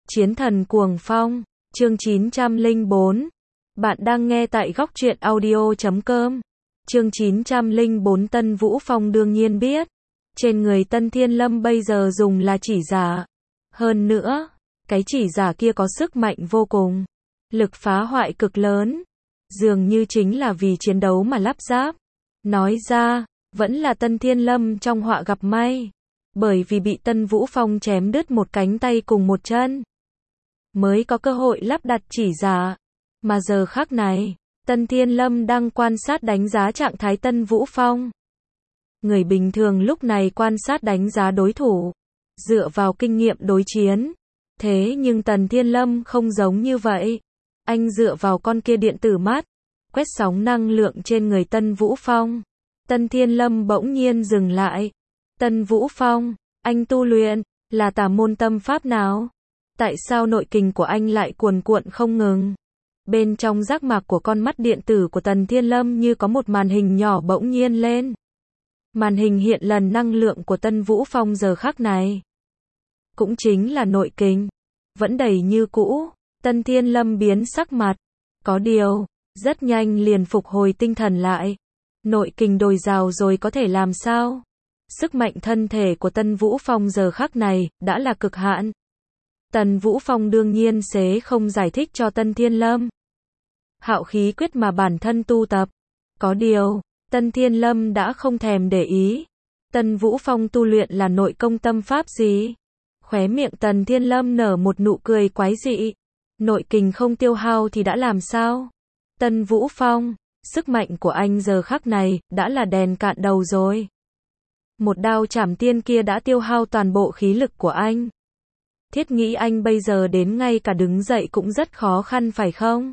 Chiến thần cuồng phong, chương 904. Bạn đang nghe tại góc truyện audio.com. Chương 904 Tân Vũ Phong đương nhiên biết. Trên người Tân Thiên Lâm bây giờ dùng là chỉ giả. Hơn nữa, cái chỉ giả kia có sức mạnh vô cùng. Lực phá hoại cực lớn. Dường như chính là vì chiến đấu mà lắp ráp. Nói ra, vẫn là Tân Thiên Lâm trong họa gặp may. Bởi vì bị Tân Vũ Phong chém đứt một cánh tay cùng một chân, mới có cơ hội lắp đặt chỉ giả. Mà giờ khắc này, Tân Thiên Lâm đang quan sát đánh giá trạng thái Tân Vũ Phong. Người bình thường lúc này quan sát đánh giá đối thủ, dựa vào kinh nghiệm đối chiến. Thế nhưng Tần Thiên Lâm không giống như vậy. Anh dựa vào con kia điện tử mắt, quét sóng năng lượng trên người Tân Vũ Phong. Tân Thiên Lâm bỗng nhiên dừng lại. Tân Vũ Phong, anh tu luyện, là tà môn tâm pháp nào? Tại sao nội kình của anh lại cuồn cuộn không ngừng? Bên trong giác mạc của con mắt điện tử của Tần Thiên Lâm như có một màn hình nhỏ bỗng nhiên lên. Màn hình hiện lần năng lượng của Tân Vũ Phong giờ khắc này. Cũng chính là nội kình. Vẫn đầy như cũ. Tân Thiên Lâm biến sắc mặt. Có điều, rất nhanh liền phục hồi tinh thần lại. Nội kình dồi dào rồi có thể làm sao? Sức mạnh thân thể của Tân Vũ Phong giờ khắc này đã là cực hạn. Tần Vũ Phong đương nhiên sẽ không giải thích cho Tân Thiên Lâm. Hạo khí quyết mà bản thân tu tập. Có điều, Tân Thiên Lâm đã không thèm để ý. Tần Vũ Phong tu luyện là nội công tâm pháp gì? Khóe miệng Tần Thiên Lâm nở một nụ cười quái dị. Nội kình không tiêu hao thì đã làm sao? Tần Vũ Phong, sức mạnh của anh giờ khắc này đã là đèn cạn đầu rồi. Một đao chảm tiên kia đã tiêu hao toàn bộ khí lực của anh. Thiết nghĩ anh bây giờ đến ngay cả đứng dậy cũng rất khó khăn phải không?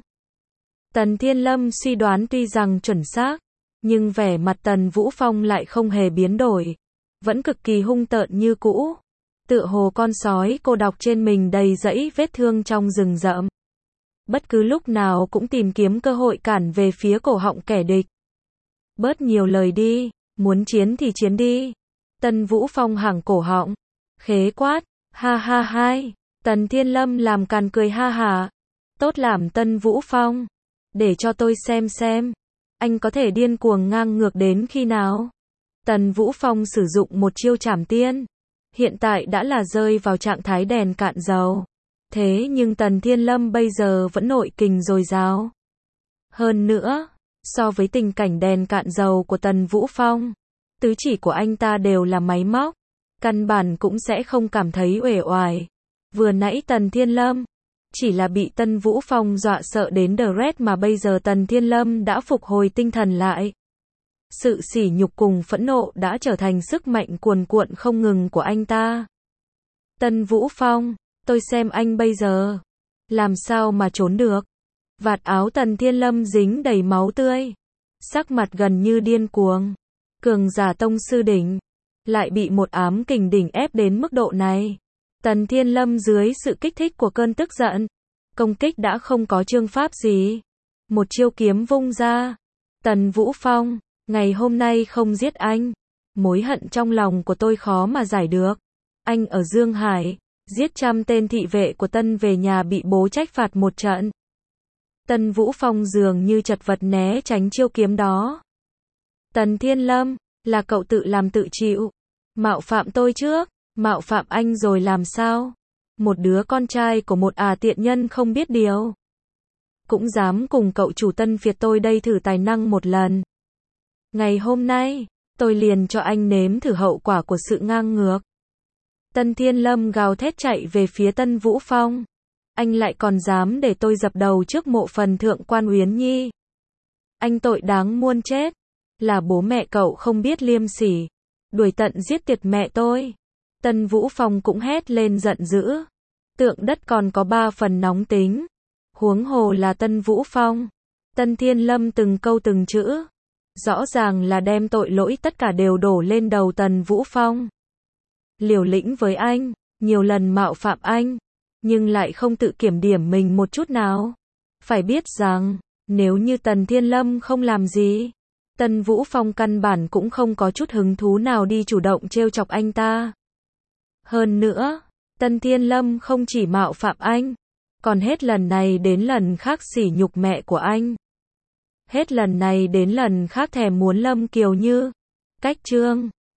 Tần Thiên Lâm suy đoán tuy rằng chuẩn xác, nhưng vẻ mặt Tần Vũ Phong lại không hề biến đổi. Vẫn cực kỳ hung tợn như cũ. Tựa hồ con sói cô độc trên mình đầy dẫy vết thương trong rừng rậm. Bất cứ lúc nào cũng tìm kiếm cơ hội cản về phía cổ họng kẻ địch. Bớt nhiều lời đi, muốn chiến thì chiến đi. Tần Vũ Phong hẳng cổ họng, khế quát, ha ha hai. Tần Thiên Lâm làm càn cười ha hả. Tốt làm Tần Vũ Phong, để cho tôi xem, anh có thể điên cuồng ngang ngược đến khi nào? Tần Vũ Phong sử dụng một chiêu trảm tiên, hiện tại đã là rơi vào trạng thái đèn cạn dầu. Thế nhưng Tần Thiên Lâm bây giờ vẫn nội kình dồi dào. Hơn nữa, so với tình cảnh đèn cạn dầu của Tần Vũ Phong, tứ chỉ của anh ta đều là máy móc, căn bản cũng sẽ không cảm thấy uể oải. Vừa nãy Tần Thiên Lâm chỉ là bị Tân Vũ Phong dọa sợ đến đờ rét mà bây giờ Tần Thiên Lâm đã phục hồi tinh thần lại. Sự sỉ nhục cùng phẫn nộ đã trở thành sức mạnh cuồn cuộn không ngừng của anh ta. Tân Vũ Phong, tôi xem anh bây giờ làm sao mà trốn được. Vạt áo Tần Thiên Lâm dính đầy máu tươi, sắc mặt gần như điên cuồng. Cường giả tông sư đỉnh, lại bị một ám kình đỉnh ép đến mức độ này. Tần Thiên Lâm dưới sự kích thích của cơn tức giận, công kích đã không có chương pháp gì. Một chiêu kiếm vung ra. Tần Vũ Phong, ngày hôm nay không giết anh, mối hận trong lòng của tôi khó mà giải được. Anh ở Dương Hải, giết 100 tên thị vệ của Tân về nhà bị bố trách phạt một trận. Tần Vũ Phong dường như chật vật né tránh chiêu kiếm đó. Tần Thiên Lâm, là cậu tự làm tự chịu. Mạo phạm tôi trước, mạo phạm anh rồi làm sao? Một đứa con trai của một tiện nhân không biết điều, cũng dám cùng cậu chủ Tân phiệt tôi đây thử tài năng một lần. Ngày hôm nay, tôi liền cho anh nếm thử hậu quả của sự ngang ngược. Tần Thiên Lâm gào thét chạy về phía Tân Vũ Phong. Anh lại còn dám để tôi dập đầu trước mộ phần thượng quan Uyển Nhi. Anh tội đáng muôn chết. Là bố mẹ cậu không biết liêm sỉ, đuổi tận giết tiệt mẹ tôi. Tân Vũ Phong cũng hét lên giận dữ. Tượng đất còn có 3 phần nóng tính, huống hồ là Tân Vũ Phong. Tần Thiên Lâm từng câu từng chữ, rõ ràng là đem tội lỗi tất cả đều đổ lên đầu Tần Vũ Phong. Liều lĩnh với anh, nhiều lần mạo phạm anh, nhưng lại không tự kiểm điểm mình một chút nào. Phải biết rằng, nếu như Tần Thiên Lâm không làm gì, Tần Vũ Phong căn bản cũng không có chút hứng thú nào đi chủ động trêu chọc anh ta. Hơn nữa, Tân Thiên Lâm không chỉ mạo phạm anh, còn hết lần này đến lần khác sỉ nhục mẹ của anh. Hết lần này đến lần khác thèm muốn Lâm Kiều Như. Cách chương